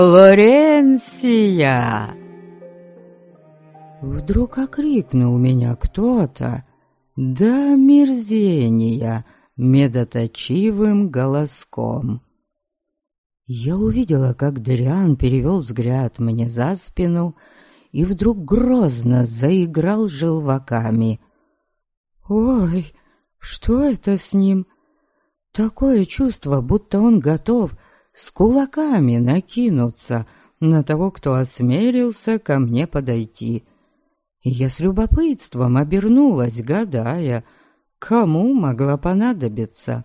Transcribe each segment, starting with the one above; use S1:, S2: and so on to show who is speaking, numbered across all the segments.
S1: Лоренсия!» Вдруг окрикнул меня кто-то до омерзения медоточивым голоском. Я увидела, как Дориан перевел взгляд мне за спину и вдруг грозно заиграл желваками. «Ой, что это с ним? Такое чувство, будто он готов с кулаками накинуться на того, кто осмелился ко мне подойти». И я с любопытством обернулась, гадая, кому могла понадобиться.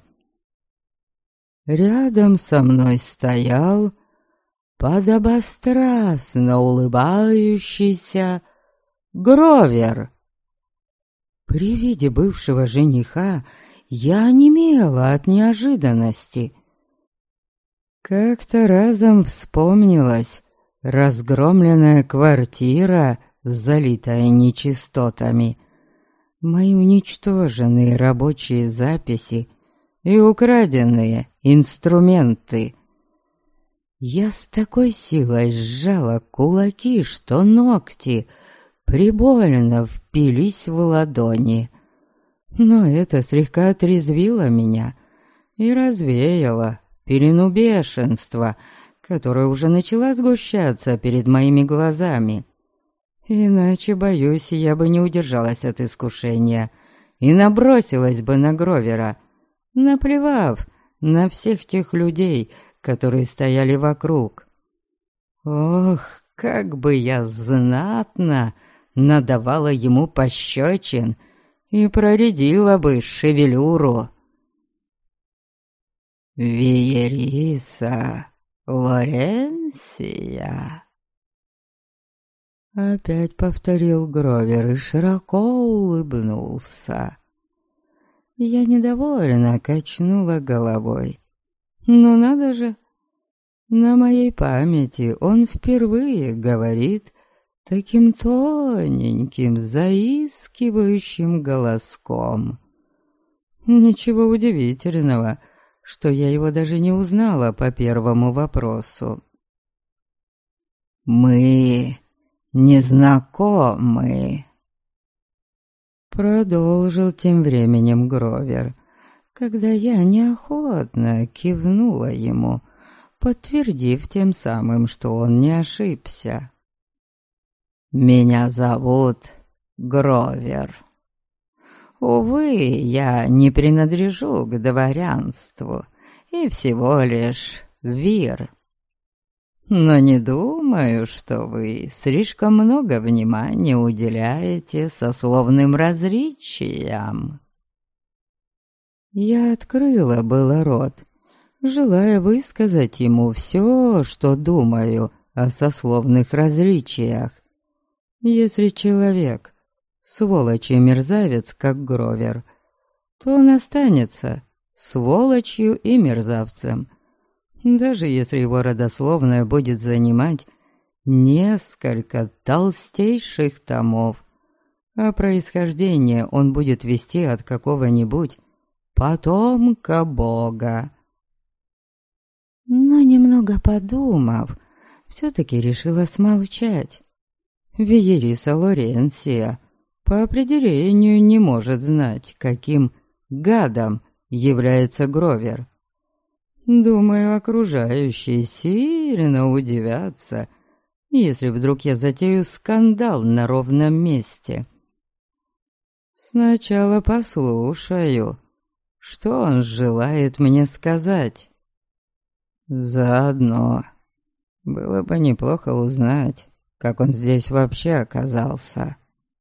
S1: Рядом со мной стоял подобострастно улыбающийся Гровер. При виде бывшего жениха я онемела от неожиданности. Как-то разом вспомнилась разгромленная квартира, залитая нечистотами, мои уничтоженные рабочие записи и украденные инструменты. Я с такой силой сжала кулаки, что ногти прибольно впились в ладони. Но это слегка отрезвило меня и развеяло пелену бешенства, которая уже начала сгущаться перед моими глазами. Иначе, боюсь, я бы не удержалась от искушения и набросилась бы на Гровера, наплевав на всех тех людей, которые стояли вокруг. Ох, как бы я знатно надавала ему пощечин и проредила бы шевелюру. «Виериса Лоренсия», — опять повторил Гровер и широко улыбнулся. Я недовольно качнула головой. «Ну надо же! На моей памяти он впервые говорит таким тоненьким, заискивающим голоском. Ничего удивительного, что я его даже не узнала по первому вопросу. «Мы не знакомы», — продолжил тем временем Гровер, когда я неохотно кивнула ему, подтвердив тем самым, что он не ошибся. «Меня зовут Гровер. Увы, я не принадлежу к дворянству и всего лишь вир. Но не думаю, что вы слишком много внимания уделяете сословным различиям». Я открыла было рот, желая высказать ему все, что думаю о сословных различиях. Если человек сволочь и мерзавец, как Гровер, то он останется сволочью и мерзавцем, даже если его родословная будет занимать несколько толстейших томов, а происхождение он будет вести от какого-нибудь потомка Бога. Но немного подумав, все-таки решила смолчать. Виериса Лоренсия по определению не может знать, каким гадом является Гровер. Думаю, окружающие сильно удивятся, если вдруг я затею скандал на ровном месте. Сначала послушаю, что он желает мне сказать. Заодно было бы неплохо узнать, как он здесь вообще оказался.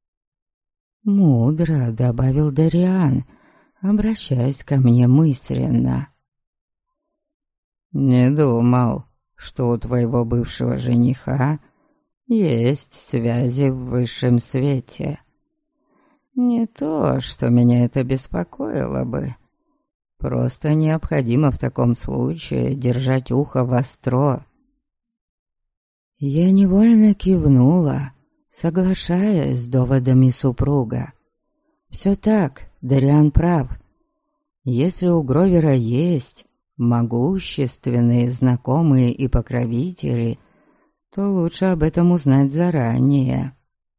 S1: Мудро добавил Дориан, обращаясь ко мне мысленно. Не думал, что у твоего бывшего жениха есть связи в высшем свете. Не то, что меня это беспокоило бы. Просто необходимо в таком случае держать ухо востро. Я невольно кивнула, соглашаясь с доводами супруга. Все так, Дориан прав. Если у Гровера есть могущественные знакомые и покровители, то лучше об этом узнать заранее.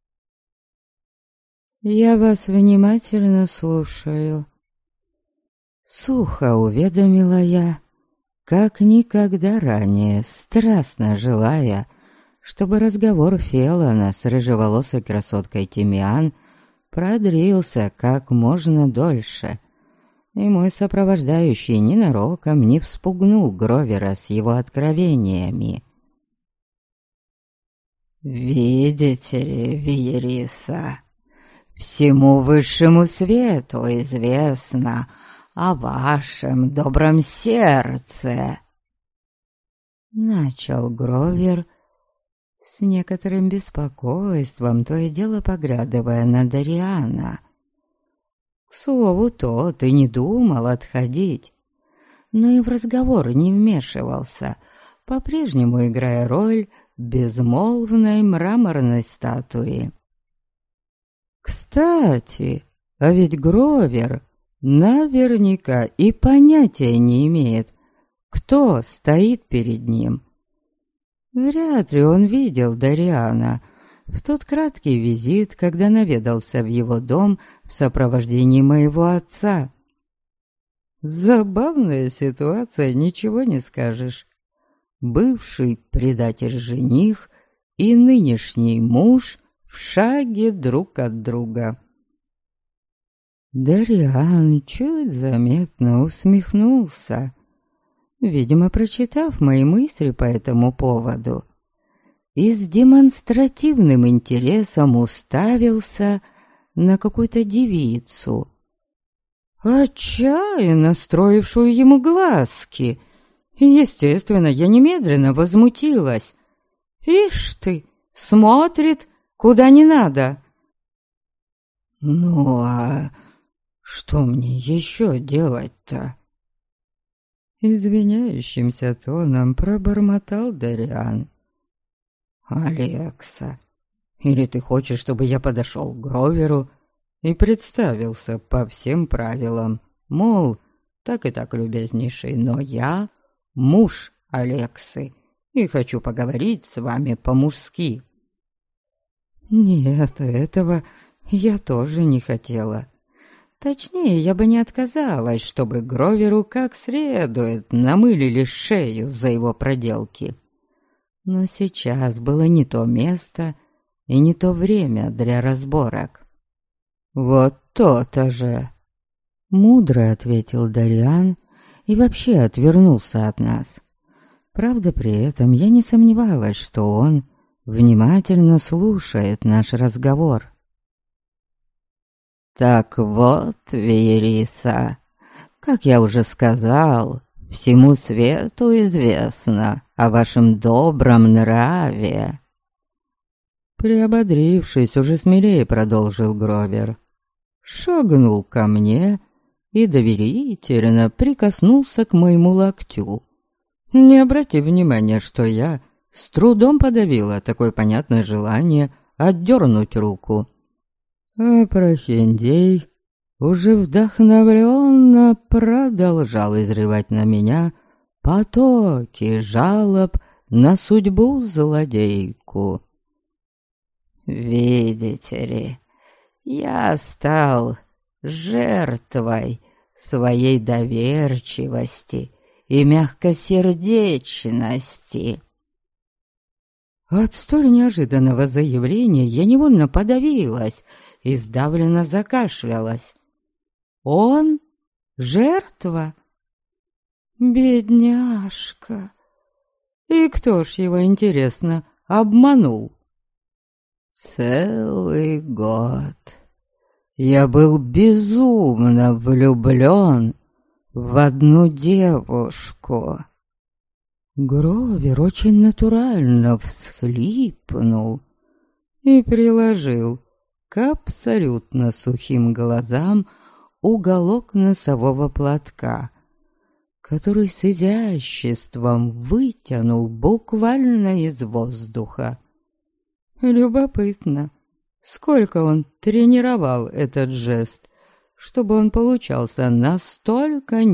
S1: «Я вас внимательно слушаю», — сухо уведомила я, как никогда ранее, страстно желая, чтобы разговор Феллона с рыжеволосой красоткой Тимиан продлился как можно дольше, и мой сопровождающий ненароком не вспугнул Гровера с его откровениями. «Видите ли, Виериса, всему высшему свету известно о вашем добром сердце», — начал Гровер с некоторым беспокойством, то и дело поглядывая на Дариана. К слову, тот и не думал отходить, но и в разговор не вмешивался, по-прежнему играя роль безмолвной мраморной статуи. Кстати, а ведь Гровер наверняка и понятия не имеет, кто стоит перед ним. Вряд ли он видел Дариана в тот краткий визит, когда наведался в его дом в сопровождении моего отца. Забавная ситуация, ничего не скажешь. Бывший предатель-жених и нынешний муж в шаге друг от друга. Дариан чуть заметно усмехнулся, видимо, прочитав мои мысли по этому поводу, и с демонстративным интересом уставился на какую-то девицу, отчаянно строившую ему глазки. Естественно, я немедленно возмутилась. «Ишь ты, смотрит, куда не надо!» «Ну а что мне еще делать-то?» Извиняющимся тоном пробормотал Дариан. «Алекса, или ты хочешь, чтобы я подошел к Гроверу и представился по всем правилам, мол, так и так, любезнейший, но я муж Алексы и хочу поговорить с вами по-мужски?» Нет, этого я тоже не хотела. Точнее, я бы не отказалась, чтобы Гроверу как следует намылили шею за его проделки. Но сейчас было не то место и не то время для разборок. «Вот то-то же!» — мудро ответил Дариан и вообще отвернулся от нас. Правда, при этом я не сомневалась, что он внимательно слушает наш разговор. «Так вот, Виериса, как я уже сказал, всему свету известно о вашем добром нраве». Приободрившись, уже смелее продолжил Гровер. Шагнул ко мне и доверительно прикоснулся к моему локтю. Не обрати внимания, что я с трудом подавила такое понятное желание отдернуть руку. А прохиндей уже вдохновленно продолжал изрывать на меня потоки жалоб на судьбу злодейку. «Видите ли, я стал жертвой своей доверчивости и мягкосердечности». От столь неожиданного заявления я невольно подавилась и сдавленно закашлялась. «Он? Жертва? Бедняжка! И кто ж его, интересно, обманул?» Целый год я был безумно влюблен в одну девушку. Гровер очень натурально всхлипнул и приложил к абсолютно сухим глазам уголок носового платка, который с изяществом вытянул буквально из воздуха. Любопытно, сколько он тренировал этот жест, чтобы он получался настолько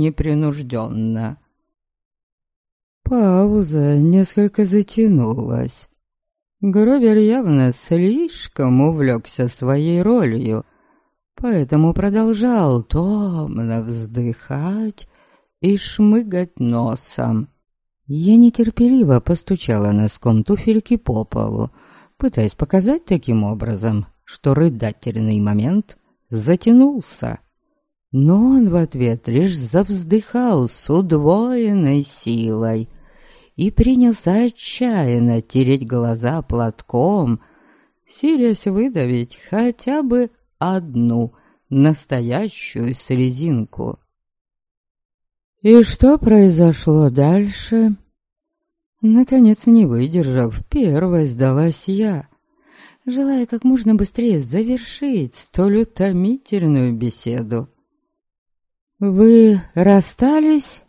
S1: непринужденно. Пауза несколько затянулась, Гровер явно слишком увлекся своей ролью, поэтому продолжал томно вздыхать и шмыгать носом. Я нетерпеливо постучала носком туфельки по полу, пытаясь показать таким образом, что рыдательный момент затянулся. Но он в ответ лишь завздыхал с удвоенной силой и принялся отчаянно тереть глаза платком, силясь выдавить хотя бы одну настоящую слезинку. И что произошло дальше? Наконец, не выдержав, первой сдалась я, желая как можно быстрее завершить столь утомительную беседу. «Вы расстались?»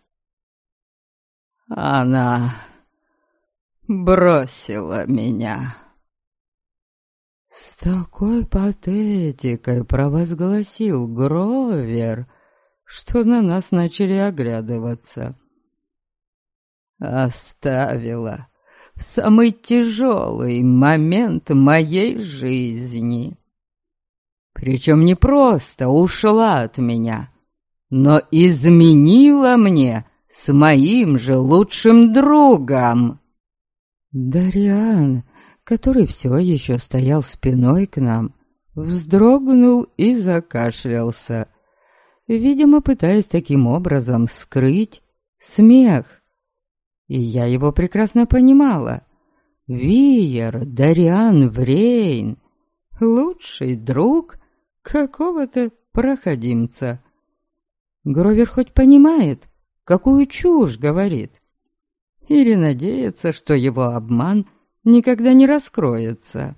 S1: «Она бросила меня». С такой патетикой провозгласил Гровер, что на нас начали оглядываться. «Оставила в самый тяжелый момент моей жизни. Причем не просто ушла от меня, но изменила мне с моим же лучшим другом». Дариан, который все еще стоял спиной к нам, вздрогнул и закашлялся, видимо, пытаясь таким образом скрыть смех. И я его прекрасно понимала. Виер Дариан Врейн — лучший друг какого-то проходимца. Гровер хоть понимает, какую чушь говорит, или надеется, что его обман никогда не раскроется.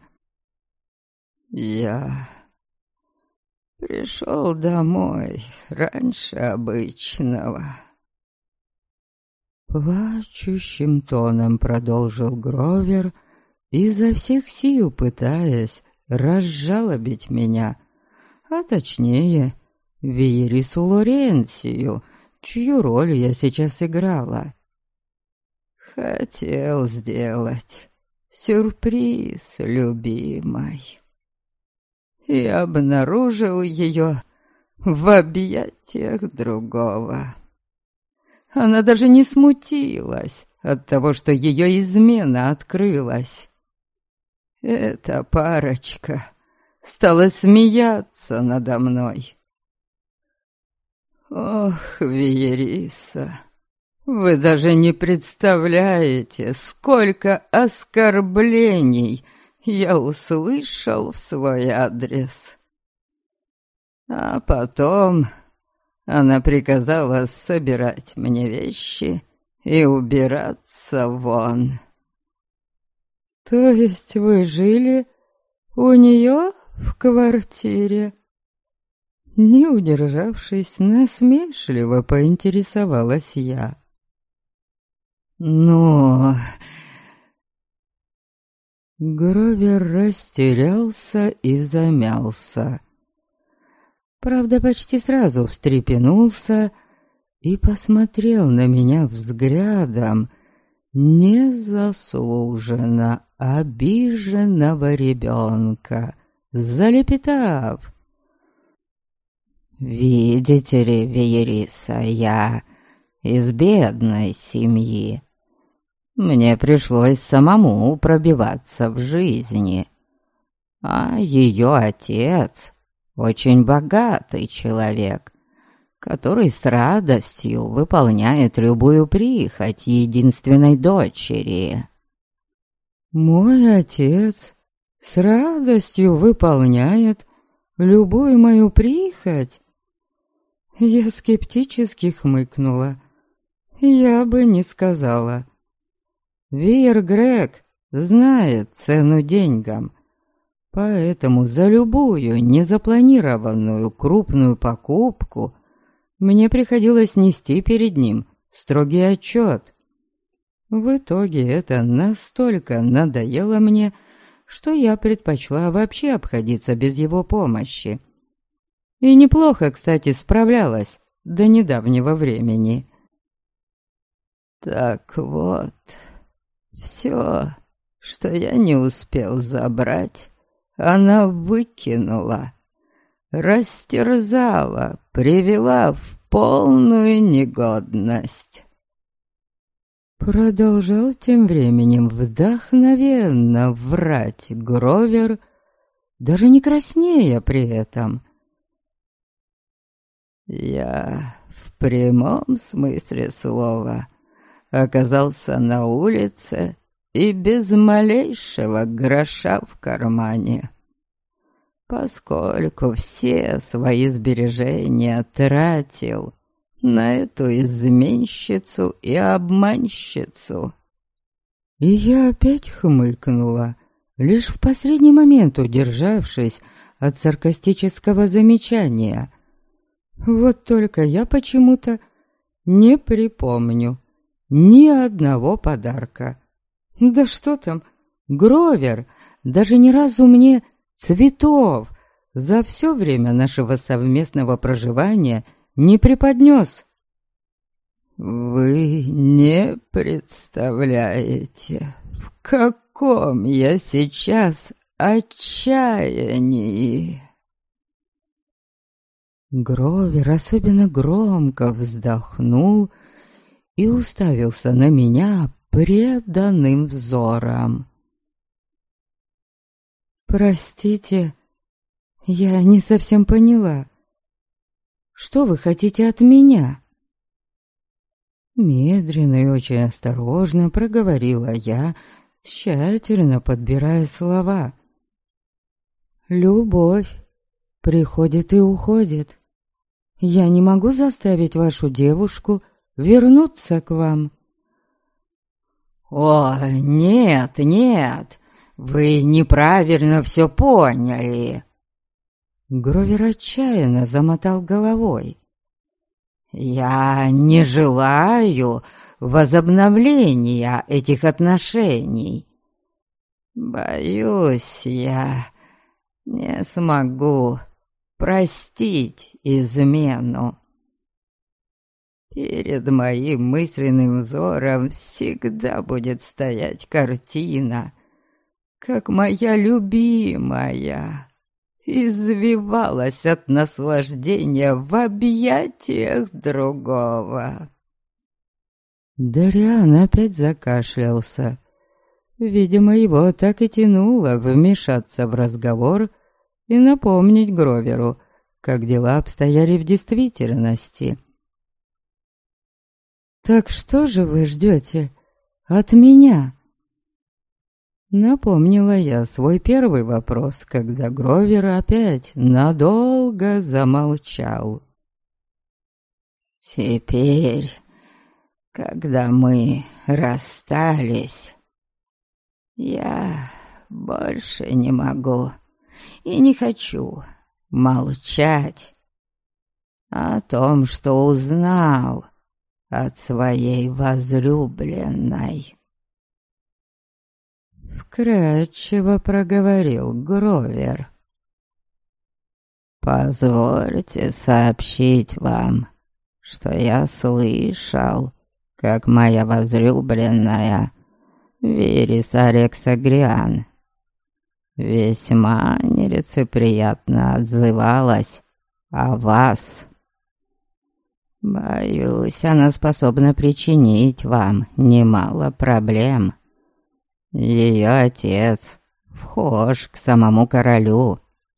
S1: Я пришел домой раньше обычного. Плачущим тоном продолжил Гровер, изо всех сил пытаясь разжалобить меня, а точнее Виерису Лоренсию, чью роль я сейчас играла. Хотел сделать сюрприз любимой и обнаружил ее в объятиях другого. Она даже не смутилась от того, что ее измена открылась. Эта парочка стала смеяться надо мной. Ох, Виериса, вы даже не представляете, сколько оскорблений я услышал в свой адрес. А потом она приказала собирать мне вещи и убираться вон. То есть вы жили у нее в квартире? Не удержавшись, насмешливо поинтересовалась я. Но Гровер растерялся и замялся. Правда, почти сразу встрепенулся и посмотрел на меня взглядом незаслуженно обиженного ребенка, залепетав: «Видите ли, Виериса, я из бедной семьи. Мне пришлось самому пробиваться в жизни, а ее отец очень богатый человек, который с радостью выполняет любую прихоть единственной дочери». «Мой отец с радостью выполняет любую мою прихоть?» Я скептически хмыкнула. Я бы не сказала. Виер Грег знает цену деньгам, поэтому за любую незапланированную крупную покупку мне приходилось нести перед ним строгий отчет. В итоге это настолько надоело мне, что я предпочла вообще обходиться без его помощи. И неплохо, кстати, справлялась до недавнего времени. Так вот, все, что я не успел забрать, она выкинула, растерзала, привела в полную негодность. Продолжал тем временем вдохновенно врать Гровер, даже не краснея при этом. Я в прямом смысле слова оказался на улице и без малейшего гроша в кармане, поскольку все свои сбережения тратил на эту изменщицу и обманщицу. И я опять хмыкнула, лишь в последний момент удержавшись от саркастического замечания. Вот только я почему-то не припомню ни одного подарка. Да что там, Гровер даже ни разу мне цветов за все время нашего совместного проживания не преподнес. Вы не представляете, в каком я сейчас отчаянии. Гровер особенно громко вздохнул и уставился на меня преданным взором. «Простите, я не совсем поняла. Что вы хотите от меня?» Медленно и очень осторожно проговорила я, тщательно подбирая слова. «Любовь приходит и уходит. Я не могу заставить вашу девушку вернуться к вам». «О, нет, нет, вы неправильно все поняли». Гровер отчаянно замотал головой. «Я не желаю возобновления этих отношений. Боюсь, я не смогу простить измену. Перед моим мысленным взором всегда будет стоять картина, как моя любимая извивалась от наслаждения в объятиях другого». Дариан опять закашлялся. Видимо, его так и тянуло вмешаться в разговор и напомнить Гроверу, как дела обстояли в действительности. «Так что же вы ждете от меня?» Напомнила я свой первый вопрос, когда Гровер опять надолго замолчал. «Теперь, когда мы расстались, я больше не могу и не хочу молчать о том, что узнал от своей возлюбленной». Вкратчиво проговорил Гровер. «Позвольте сообщить вам, что я слышал, как моя возлюбленная Вирис Алексагриан весьма нелицеприятно отзывалась о вас. Боюсь, она способна причинить вам немало проблем. Ее отец вхож к самому королю.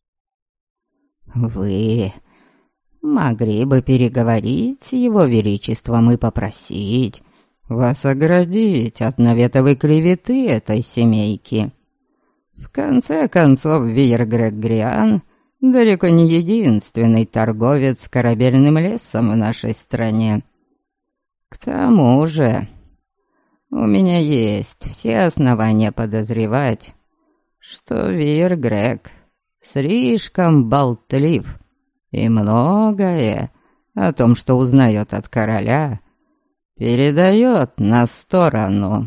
S1: Вы могли бы переговорить с его величеством и попросить вас оградить от наветовой клеветы этой семейки. В конце концов, Виергрек-Гриан далеко не единственный торговец корабельным лесом в нашей стране. К тому же, у меня есть все основания подозревать, что Виергрек слишком болтлив, и многое о том, что узнает от короля, передает на сторону».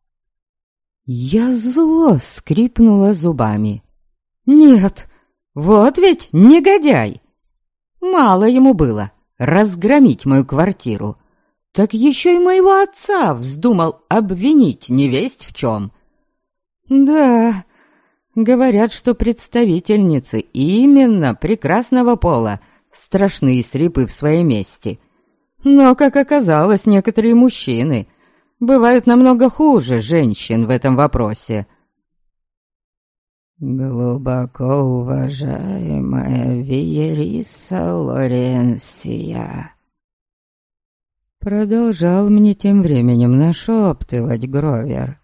S1: Я зло скрипнула зубами. «Нет, вот ведь негодяй! Мало ему было разгромить мою квартиру, так еще и моего отца вздумал обвинить невесть в чем. Да, говорят, что представительницы именно прекрасного пола страшны и срипы в своей мести. Но, как оказалось, некоторые мужчины бывают намного хуже женщин в этом вопросе. Глубоко уважаемая Виериса Лоренсия, продолжал мне тем временем нашептывать Гровер.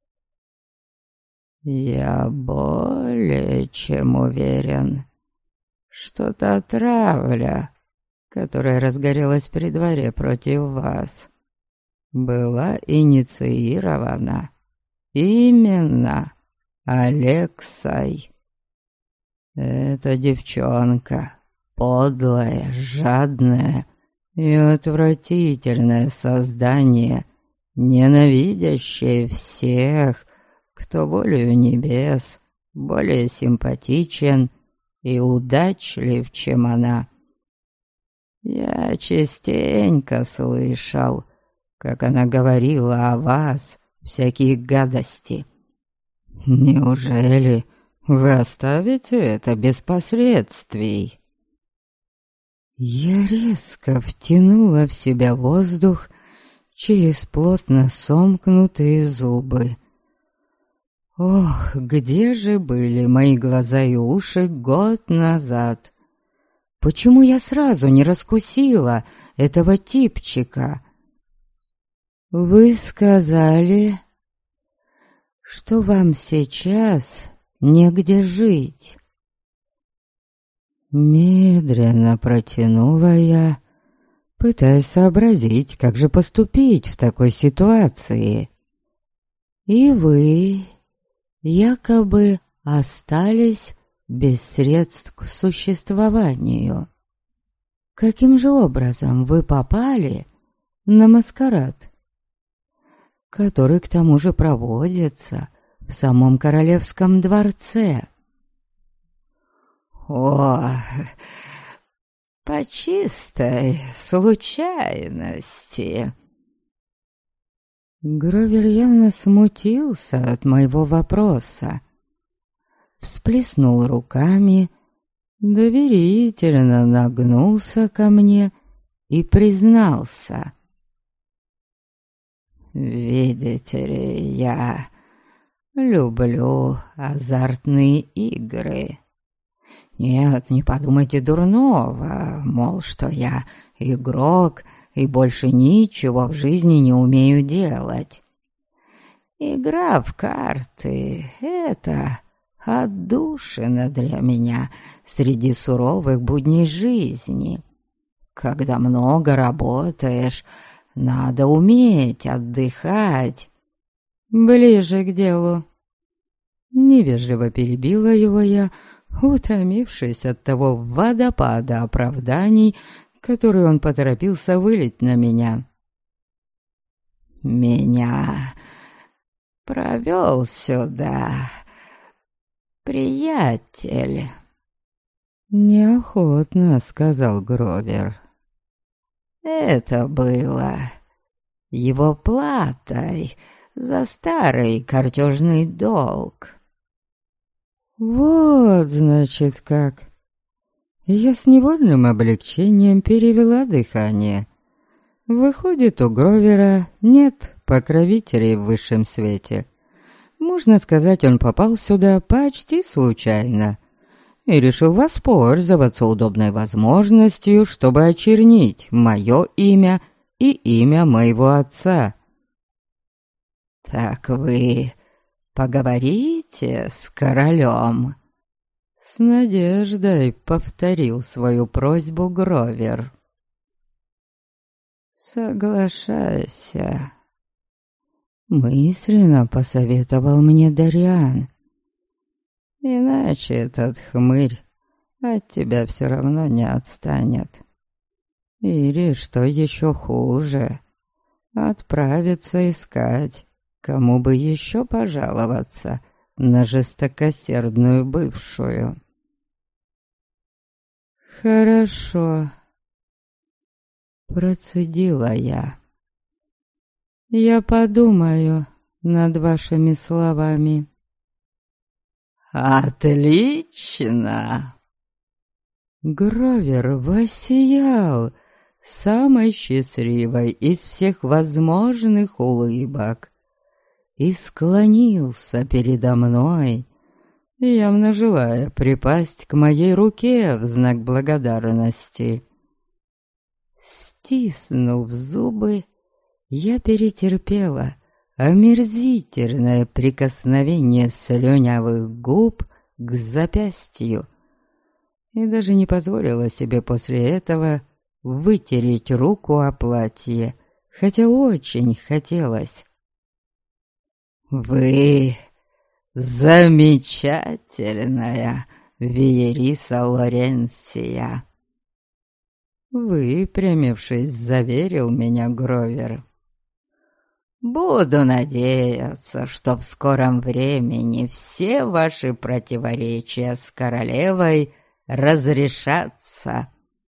S1: Я более чем уверен, что та травля, которая разгорелась при дворе против вас, была инициирована именно Алексой. Эта девчонка, подлая, жадная и отвратительное создание, ненавидящее всех, кто волею небес более симпатичен и удачлив, чем она. Я частенько слышал, как она говорила о вас всякие гадости. Неужели вы оставите это без последствий? Я резко втянула в себя воздух через плотно сомкнутые зубы. Ох, где же были мои глаза и уши год назад? Почему я сразу не раскусила этого типчика? Вы сказали, что вам сейчас негде жить. Медленно протянула я, пытаясь сообразить, как же поступить в такой ситуации. И вы якобы остались без средств к существованию. Каким же образом вы попали на маскарад, который к тому же проводится в самом королевском дворце? О, по чистой случайности. Гровер явно смутился от моего вопроса, всплеснул руками, доверительно нагнулся ко мне и признался. «Видите ли, я люблю азартные игры. Нет, не подумайте дурного, мол, что я игрок и больше ничего в жизни не умею делать. Игра в карты — это отдушина для меня среди суровых будней жизни. Когда много работаешь, надо уметь отдыхать». «Ближе к делу». Невежливо перебила его я, утомившись от того водопада оправданий, который он поторопился вылить на меня. «Меня провел сюда приятель», — неохотно сказал Гровер. «Это было его платой за старый картежный долг». «Вот, значит, как!» Я с невольным облегчением перевела дыхание. Выходит, у Гровера нет покровителей в высшем свете. Можно сказать, он попал сюда почти случайно и решил воспользоваться удобной возможностью, чтобы очернить мое имя и имя моего отца. «Так вы поговорите с королем?» С надеждой повторил свою просьбу Гровер. «Соглашайся», — мысленно посоветовал мне Дариан. «Иначе этот хмырь от тебя все равно не отстанет. Или, что еще хуже, отправится искать, кому бы еще пожаловаться на жестокосердную бывшую». «Хорошо», — процедила я. «Я подумаю над вашими словами». «Отлично!» Гровер воссиял самой счастливой из всех возможных улыбок и склонился передо мной, явно желая припасть к моей руке в знак благодарности. Стиснув зубы, я перетерпела омерзительное прикосновение слюнявых губ к запястью и даже не позволила себе после этого вытереть руку о платье, хотя очень хотелось. «Вы замечательная Виериса Лоренсия!» Выпрямившись, заверил меня Гровер. «Буду надеяться, что в скором времени все ваши противоречия с королевой разрешатся».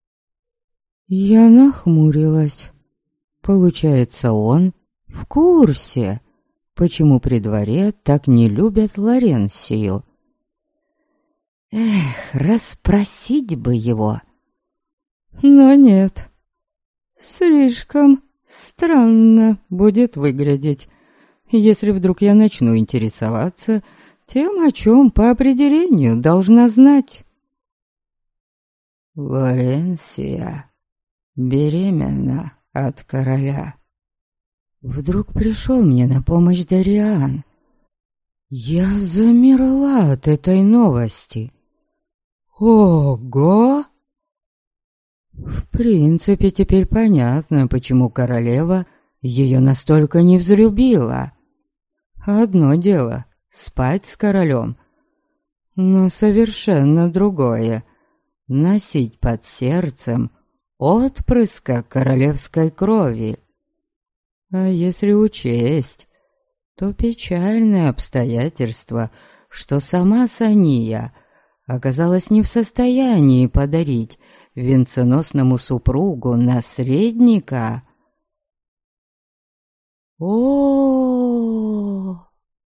S1: Я нахмурилась. Получается, он в курсе, почему при дворе так не любят Лоренсию. Эх, расспросить бы его. Но нет, слишком странно будет выглядеть, если вдруг я начну интересоваться тем, о чем по определению должна знать. Лоренсия беременна от короля. Вдруг пришел мне на помощь Дариан. Я замерла от этой новости. Ого! В принципе, теперь понятно, почему королева ее настолько не взлюбила. Одно дело — спать с королем, но совершенно другое — носить под сердцем отпрыска королевской крови. А если учесть, то печальное обстоятельство, что сама Сания оказалась не в состоянии подарить венценосному супругу наследника. О!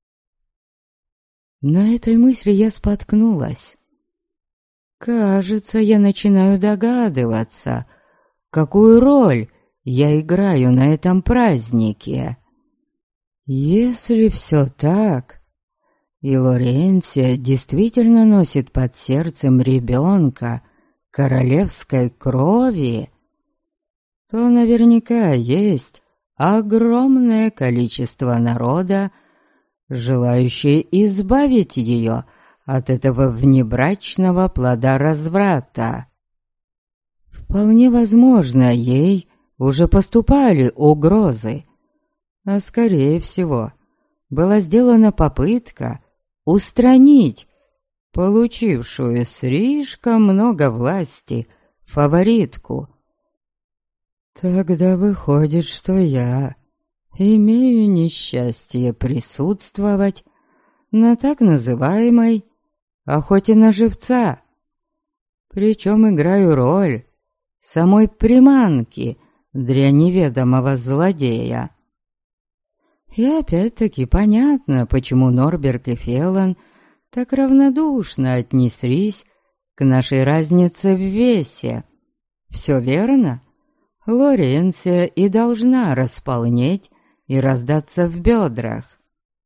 S1: На этой мысли я споткнулась. Кажется, я начинаю догадываться, какую роль я играю на этом празднике. Если все так, и Лоренсия действительно носит под сердцем ребенка королевской крови, то наверняка есть огромное количество народа, желающее избавить ее от этого внебрачного плода разврата. Вполне возможно, ей уже поступали угрозы, а скорее всего была сделана попытка устранить получившую слишком много власти фаворитку. Тогда выходит, что я имею несчастье присутствовать на так называемой охоте на живца, причем играю роль самой приманки для неведомого злодея. И опять-таки понятно, почему Норберг и Феллон так равнодушно отнеслись к нашей разнице в весе. Все верно? Лоренсия и должна располнеть и раздаться в бедрах.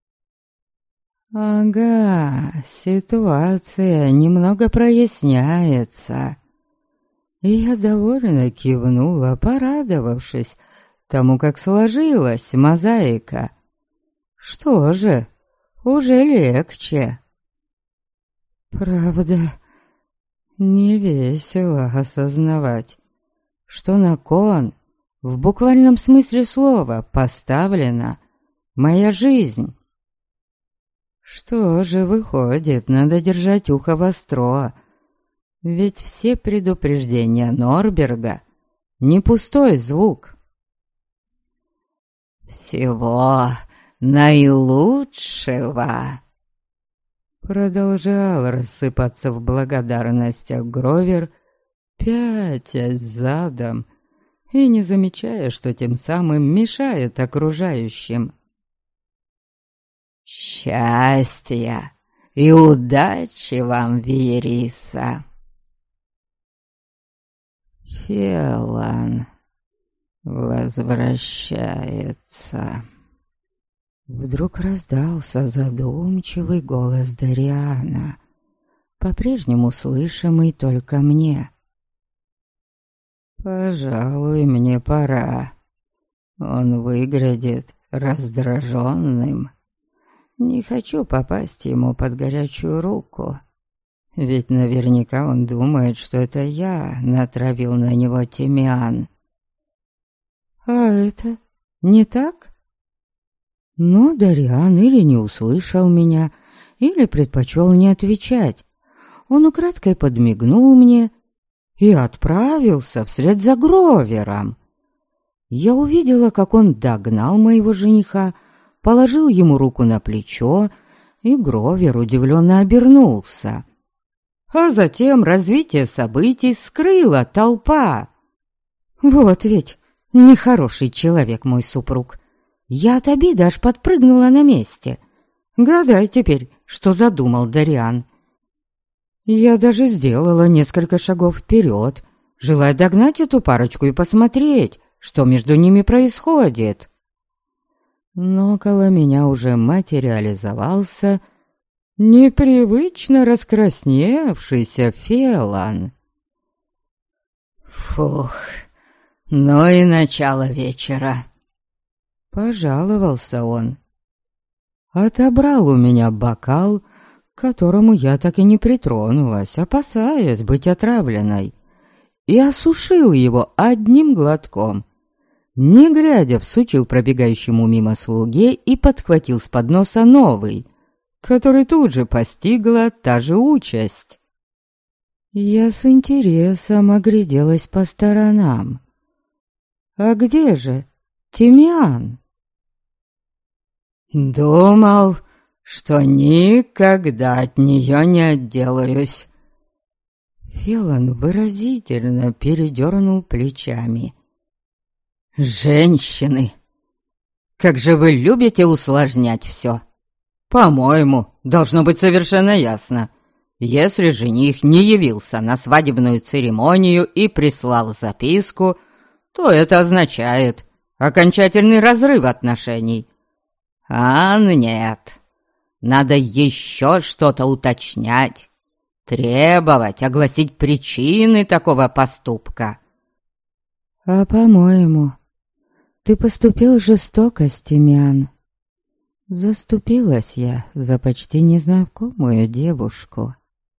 S1: Ага, ситуация немного проясняется. И я довольно кивнула, порадовавшись тому, как сложилась мозаика. Что же, уже легче. Правда, не весело осознавать, что на кон, в буквальном смысле слова, поставлена моя жизнь. Что же, выходит, надо держать ухо востро, ведь все предупреждения Норберга — не пустой звук. «Всего наилучшего!» Продолжал рассыпаться в благодарностях Гровер, пятясь задом и не замечая, что тем самым мешает окружающим. «Счастья и удачи вам, Виериса. Фелан возвращается. Вдруг раздался задумчивый голос Дариана, по-прежнему слышимый только мне. «Пожалуй, мне пора. Он выглядит раздраженным. Не хочу попасть ему под горячую руку, ведь наверняка он думает, что это я натравил на него тимиан. А это не так?» Но Дариан или не услышал меня, или предпочел не отвечать. Он украдкой подмигнул мне и отправился вслед за Гровером. Я увидела, как он догнал моего жениха, положил ему руку на плечо, и Гровер удивленно обернулся. А затем развитие событий скрыла толпа. Вот ведь нехороший человек мой супруг. Я от обиды аж подпрыгнула на месте. Гадай теперь, что задумал Дариан. Я даже сделала несколько шагов вперед, желая догнать эту парочку и посмотреть, что между ними происходит. Но около меня уже материализовался непривычно раскрасневшийся Фелан. «Фух, ну и начало вечера», — пожаловался он. Отобрал у меня бокал, к которому я так и не притронулась, опасаясь быть отравленной, и осушил его одним глотком. Не глядя, всучил пробегающему мимо слуге и подхватил с подноса новый, который тут же постигла та же участь. Я с интересом огляделась по сторонам. А где же тимиан? Думал, что никогда от нее не отделаюсь. Фелан выразительно передернул плечами. «Женщины, как же вы любите усложнять все! По-моему, должно быть совершенно ясно. Если жених не явился на свадебную церемонию и прислал записку, то это означает окончательный разрыв отношений. А нет, надо еще что-то уточнять, требовать, огласить причины такого поступка». «А по-моему, ты поступил жестоко, Тимиан. Заступилась я за почти незнакомую девушку.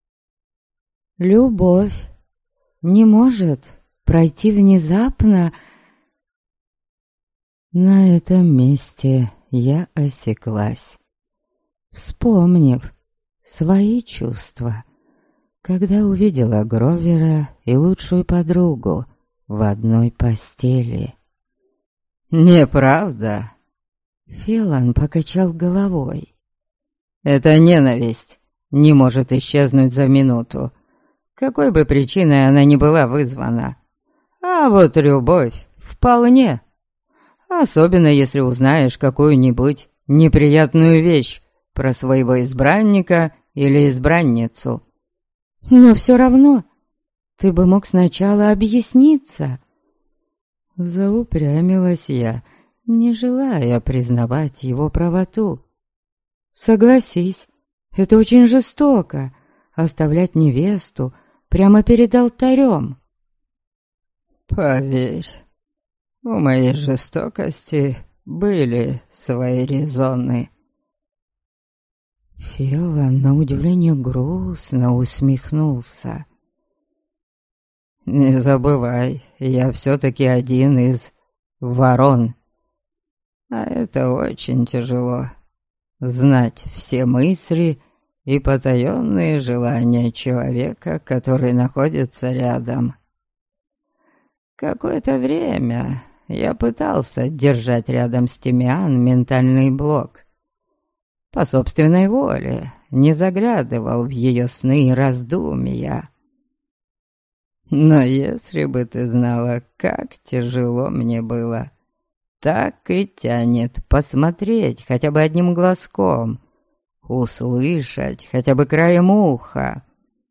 S1: Любовь не может пройти внезапно». На этом месте я осеклась, вспомнив свои чувства, когда увидела Гровера и лучшую подругу в одной постели. «Неправда?» Фелан покачал головой. «Эта ненависть не может исчезнуть за минуту, какой бы причиной она ни была вызвана. А вот любовь вполне. Особенно если узнаешь какую-нибудь неприятную вещь про своего избранника или избранницу. Но все равно ты бы мог сначала объясниться». Заупрямилась я, не желая признавать его правоту. «Согласись, это очень жестоко — оставлять невесту прямо перед алтарем». «Поверь, у моей жестокости были свои резоны». Фелан на удивление грустно усмехнулся. «Не забывай, я все-таки один из ворон. А это очень тяжело — знать все мысли и потаенные желания человека, который находится рядом. Какое-то время я пытался держать рядом с Тимиан ментальный блок. По собственной воле не заглядывал в ее сны и раздумья. Но если бы ты знала, как тяжело мне было, так и тянет посмотреть хотя бы одним глазком, услышать хотя бы краем уха.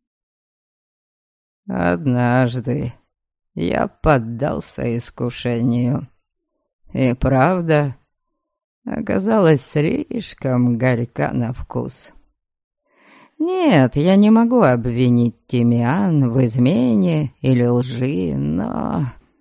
S1: Однажды я поддался искушению, и правда оказалась слишком горька на вкус. Нет, я не могу обвинить Тимиан в измене или лжи, но...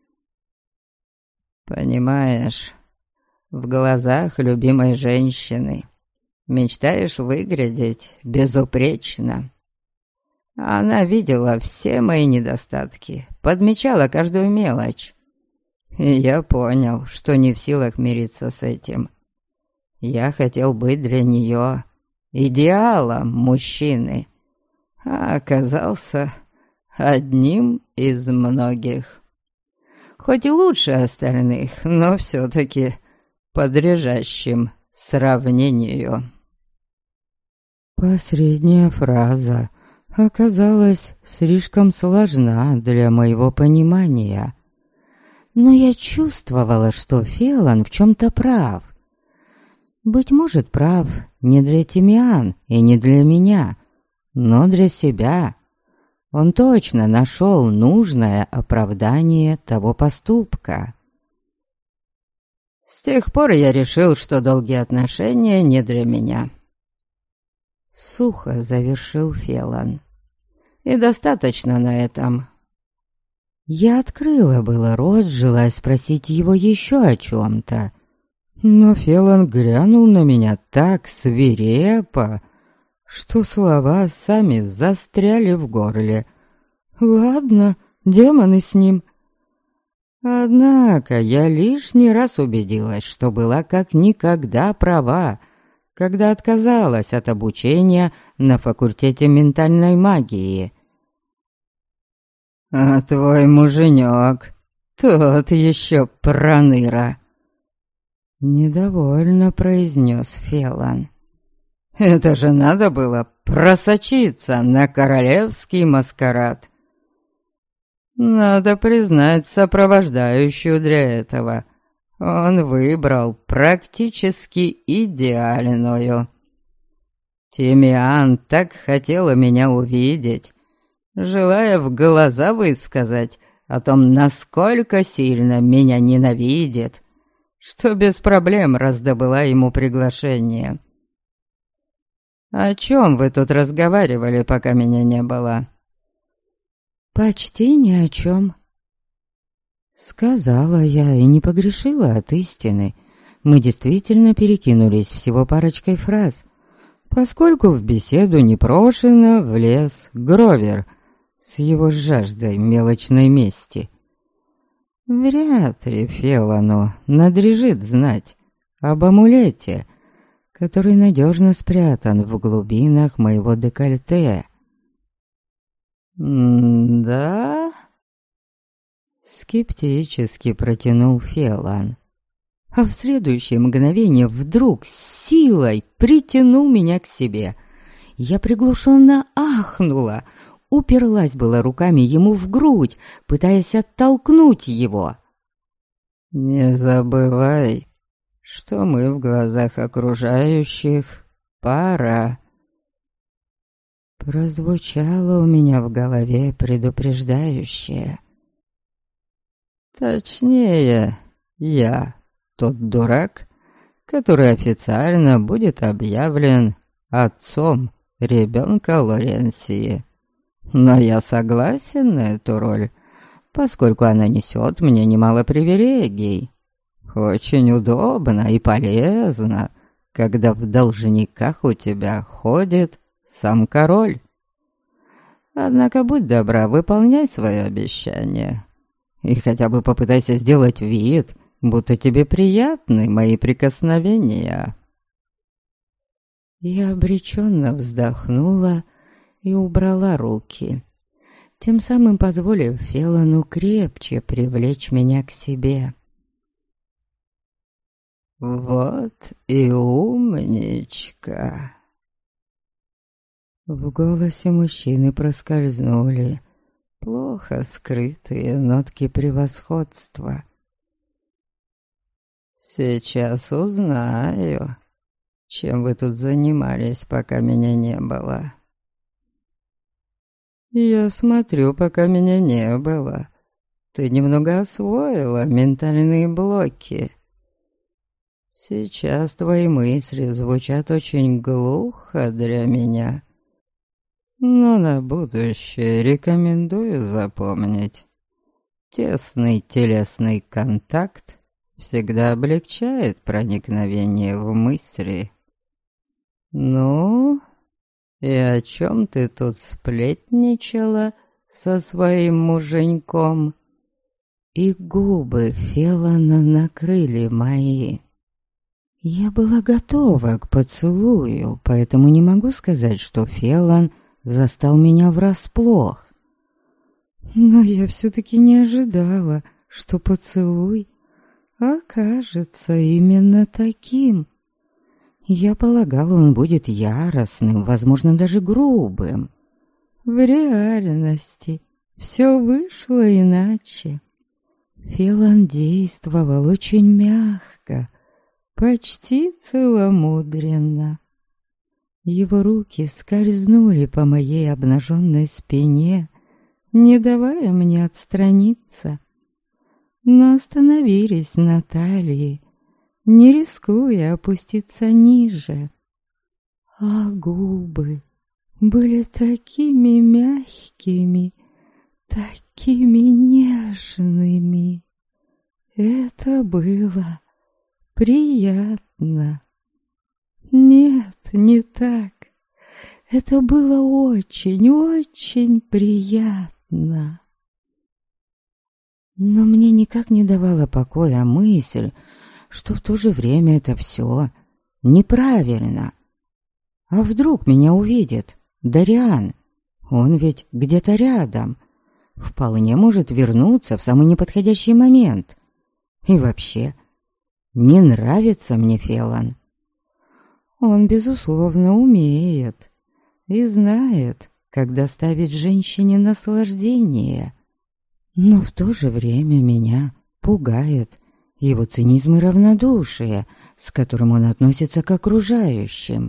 S1: Понимаешь, в глазах любимой женщины мечтаешь выглядеть безупречно. Она видела все мои недостатки, подмечала каждую мелочь. И я понял, что не в силах мириться с этим. Я хотел быть для нее идеалом мужчины, а оказался одним из многих. Хоть и лучше остальных, но все-таки подлежащим сравнению. Последняя фраза оказалась слишком сложна для моего понимания, но я чувствовала, что Фелан в чем-то прав. Быть может, прав не для Тимиан и не для меня, но для себя. Он точно нашел нужное оправдание того поступка. С тех пор я решил, что долгие отношения не для меня. Сухо завершил Фелан. И достаточно на этом. Я открыла было рот, желая спросить его еще о чем-то. Но Фелан глянул на меня так свирепо, что слова сами застряли в горле. Ладно, демоны с ним. Однако я лишний раз убедилась, что была как никогда права, когда отказалась от обучения на факультете ментальной магии. «А твой муженек, тот еще проныра!» Недовольно произнес Фелан. «Это же надо было просочиться на королевский маскарад!» Надо признать сопровождающую для этого. Он выбрал практически идеальную. Тимиан так хотела меня увидеть, желая в глаза высказать о том, насколько сильно меня ненавидит, что без проблем раздобыла ему приглашение. «О чем вы тут разговаривали, пока меня не было?» «Почти ни о чем», — сказала я и не погрешила от истины. Мы действительно перекинулись всего парочкой фраз, поскольку в беседу непрошено влез Гровер с его жаждой мелочной мести. Вряд ли Фелану надлежит знать об амулете, который надежно спрятан в глубинах моего декольте. «Да?» — скептически протянул Фелан, а в следующее мгновение вдруг с силой притянул меня к себе. Я приглушенно ахнула, уперлась была руками ему в грудь, пытаясь оттолкнуть его. «Не забывай, что мы в глазах окружающих пара». Прозвучало у меня в голове предупреждающее. Точнее, я тот дурак, который официально будет объявлен отцом ребенка Лоренсии. Но я согласен на эту роль, поскольку она несет мне немало привилегий. Очень удобно и полезно, когда в должниках у тебя ходит сам король. Однако будь добра, выполняй свое обещание. И хотя бы попытайся сделать вид, будто тебе приятны мои прикосновения. Я обреченно вздохнула и убрала руки, тем самым позволив Фелану крепче привлечь меня к себе. «Вот и умничка!» В голосе мужчины проскользнули плохо скрытые нотки превосходства. «Сейчас узнаю, чем вы тут занимались, пока меня не было?» «Я смотрю, пока меня не было. Ты немного освоила ментальные блоки. Сейчас твои мысли звучат очень глухо для меня. Но на будущее рекомендую запомнить. Тесный телесный контакт всегда облегчает проникновение в мысли. Ну, и о чем ты тут сплетничала со своим муженьком?» И губы Фелана накрыли мои. Я была готова к поцелую, поэтому не могу сказать, что Фелан застал меня врасплох. Но я все-таки не ожидала, что поцелуй окажется именно таким. Я полагала, он будет яростным, возможно, даже грубым. В реальности все вышло иначе. Фелан действовал очень мягко, почти целомудренно. Его руки скользнули по моей обнаженной спине, не давая мне отстраниться, но остановились на талии, не рискуя опуститься ниже. А губы были такими мягкими, такими нежными. Это было приятно. Нет, не так. Это было очень приятно. Но мне никак не давала покоя мысль, что в то же время это все неправильно. А вдруг меня увидит Дариан? Он ведь где-то рядом. Вполне может вернуться в самый неподходящий момент. И вообще, не нравится мне Фелан. Он, безусловно, умеет и знает, как доставить женщине наслаждение. Но в то же время меня пугает его цинизм и равнодушие, с которым он относится к окружающим.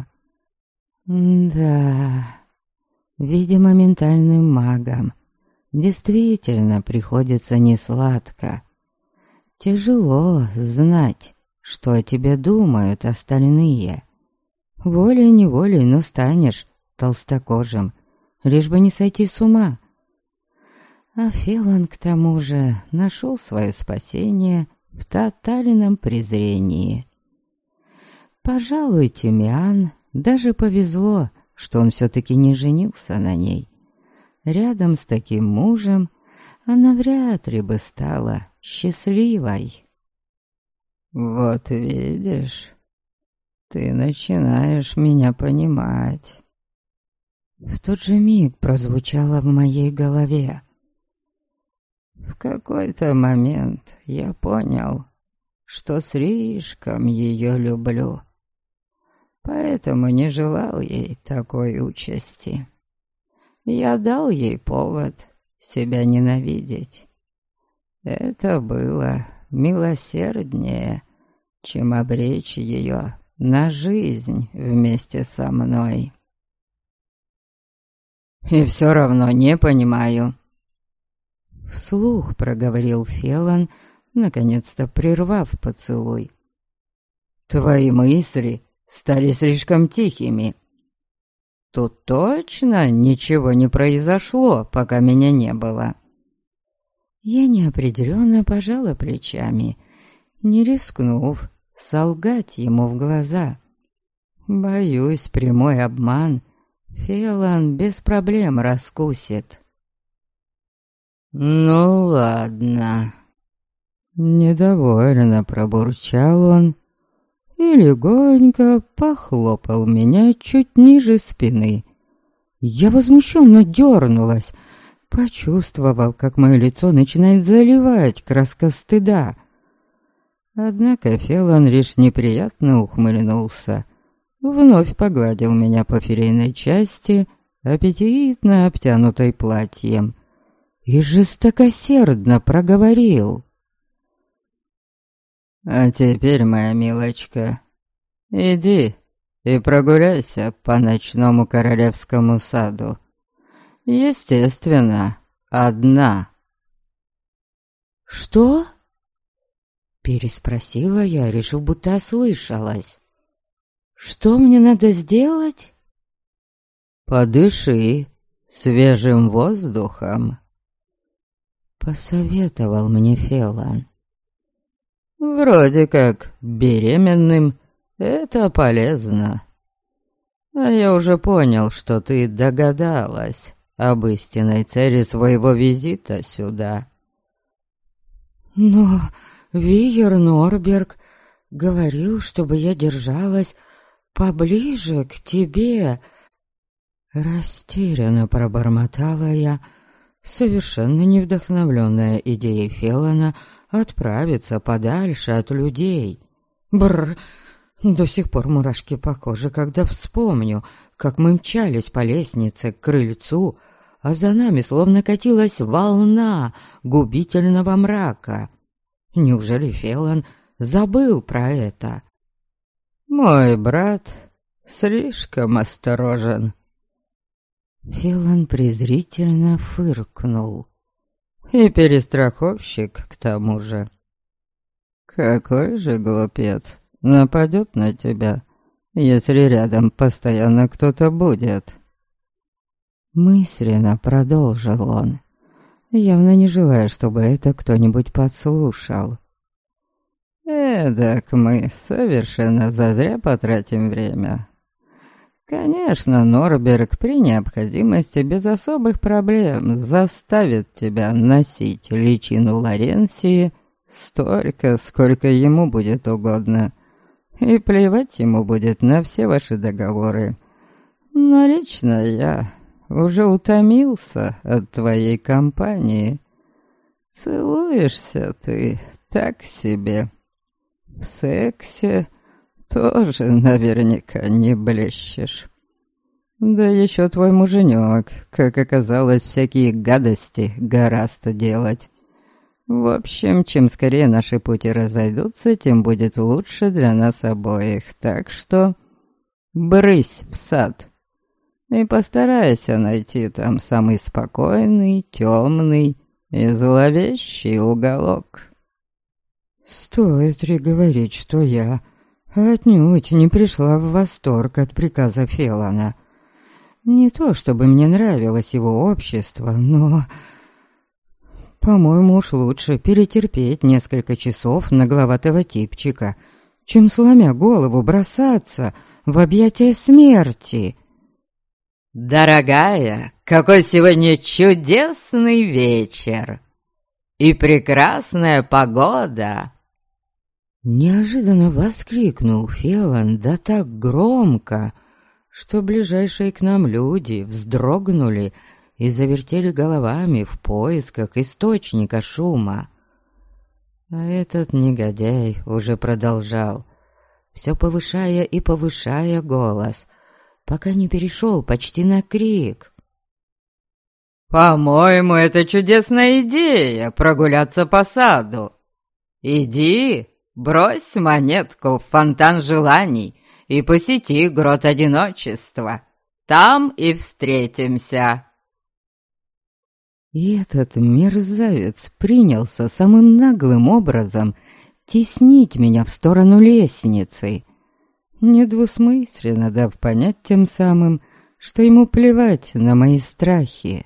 S1: Да, видимо, ментальным магам действительно приходится несладко. Тяжело знать, что о тебе думают остальные. Волей-неволей, но станешь толстокожим, лишь бы не сойти с ума. А Фелан, к тому же, нашел свое спасение в тотальном презрении. Пожалуй, Тимиан даже повезло, что он все-таки не женился на ней. Рядом с таким мужем она вряд ли бы стала счастливой. «Вот видишь, ты начинаешь меня понимать». В тот же миг прозвучало в моей голове. В какой-то момент я понял, что слишком ее люблю, поэтому не желал ей такой участи. Я дал ей повод себя ненавидеть. Это было милосерднее, чем обречь ее на жизнь вместе со мной. «И все равно не понимаю», — вслух проговорил Фелан, наконец-то прервав поцелуй. «Твои мысли стали слишком тихими. Тут точно ничего не произошло, пока меня не было». Я неопределенно пожала плечами, не рискнув солгать ему в глаза. Боюсь, прямой обман Фелан без проблем раскусит. «Ну ладно», — недовольно пробурчал он и легонько похлопал меня чуть ниже спины. Я возмущенно дернулась, почувствовав, как мое лицо начинает заливать краска стыда. Однако Фелан лишь неприятно ухмыльнулся, вновь погладил меня по филейной части, аппетитно обтянутой платьем, и жестокосердно проговорил: «А теперь, моя милочка, иди и прогуляйся по ночному королевскому саду. Естественно, одна».
S2: «Что?» — переспросила я, решив, будто ослышалась. «Что мне надо сделать?»
S1: «Подыши свежим воздухом», — посоветовал мне Фелан. «Вроде как беременным это полезно. А я уже понял, что ты догадалась об истинной цели своего визита сюда».
S2: «Но Виер Норберг говорил, чтобы я держалась поближе к тебе». Растерянно пробормотала я, совершенно не вдохновленная идеей Фелана отправиться подальше от людей. Бррр, до сих пор мурашки по коже, когда вспомню, как мы мчались по лестнице к крыльцу, а за нами словно катилась волна губительного мрака. Неужели Фелан забыл про это?
S1: «Мой брат слишком осторожен».
S2: Фелан презрительно фыркнул.
S1: «И перестраховщик, к тому же. Какой же глупец нападет на тебя, если рядом постоянно кто-то будет?»
S2: Мысленно продолжил он, явно не желая, чтобы это кто-нибудь подслушал.
S1: «Эдак мы совершенно зазря потратим время. Конечно, Норберг при необходимости без особых проблем заставит тебя носить личину Лоренсии столько, сколько ему будет угодно, и плевать ему будет на все ваши договоры. Но лично я уже утомился от твоей компании. Целуешься ты так себе. В сексе тоже наверняка не блещешь. Да еще твой муженек, как оказалось, всякие гадости гораздо делать. В общем, чем скорее наши пути разойдутся, тем будет лучше для нас обоих. Так что брысь в сад и постарайся найти там самый спокойный, темный и зловещий уголок».
S2: Стоит ли говорить, что я отнюдь не пришла в восторг от приказа Фелана. Не то чтобы мне нравилось его общество, но... По-моему, уж лучше перетерпеть несколько часов нагловатого типчика, чем, сломя голову, бросаться в объятия смерти.
S1: «Дорогая, какой сегодня чудесный вечер! И прекрасная погода!»
S2: Неожиданно воскликнул Фелан, да так громко, что ближайшие к нам люди вздрогнули и завертели головами в поисках источника шума. А этот негодяй уже продолжал, все повышая и повышая голос, пока не перешел почти на крик.
S1: «По-моему, это чудесная идея — прогуляться по саду. Иди, брось монетку в фонтан желаний и посети грот одиночества. Там и встретимся».
S2: И этот мерзавец принялся самым наглым образом теснить меня в сторону лестницы, недвусмысленно дав понять тем самым, что ему плевать на мои страхи.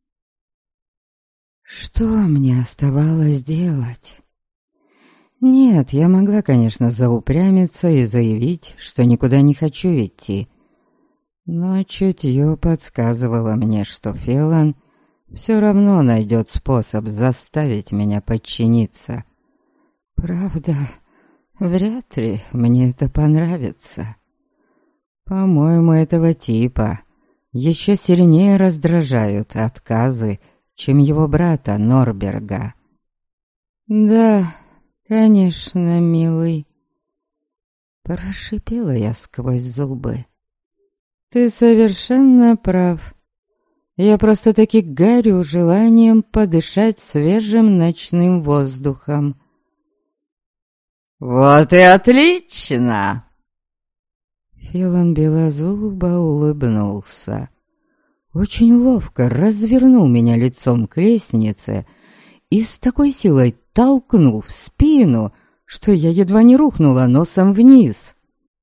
S2: Что мне оставалось делать? Нет, я могла, конечно, заупрямиться и заявить, что никуда не хочу идти. Но чутье подсказывало мне, что Фелан все равно найдет способ заставить меня подчиниться. Правда, вряд ли мне это понравится. По-моему, этого типа еще сильнее раздражают отказы, чем его брата Норберга. «Да, конечно, милый», — прошипела я сквозь зубы. «Ты совершенно прав. Я просто-таки горю желанием подышать свежим ночным воздухом».
S1: «Вот и отлично!»
S2: Фелон белозубо улыбнулся. Очень ловко развернул меня лицом к лестнице и с такой силой толкнул в спину, что я едва не рухнула носом вниз.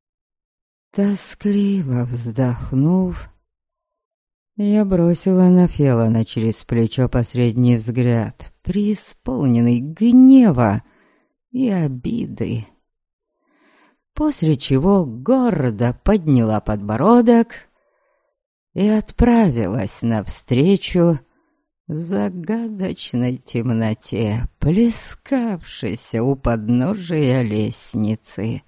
S2: Тоскливо вздохнув, я бросила на Фелона через плечо последний взгляд, преисполненный гнева и обиды. После чего гордо подняла подбородок и отправилась навстречу загадочной темноте, плескавшейся у подножия лестницы.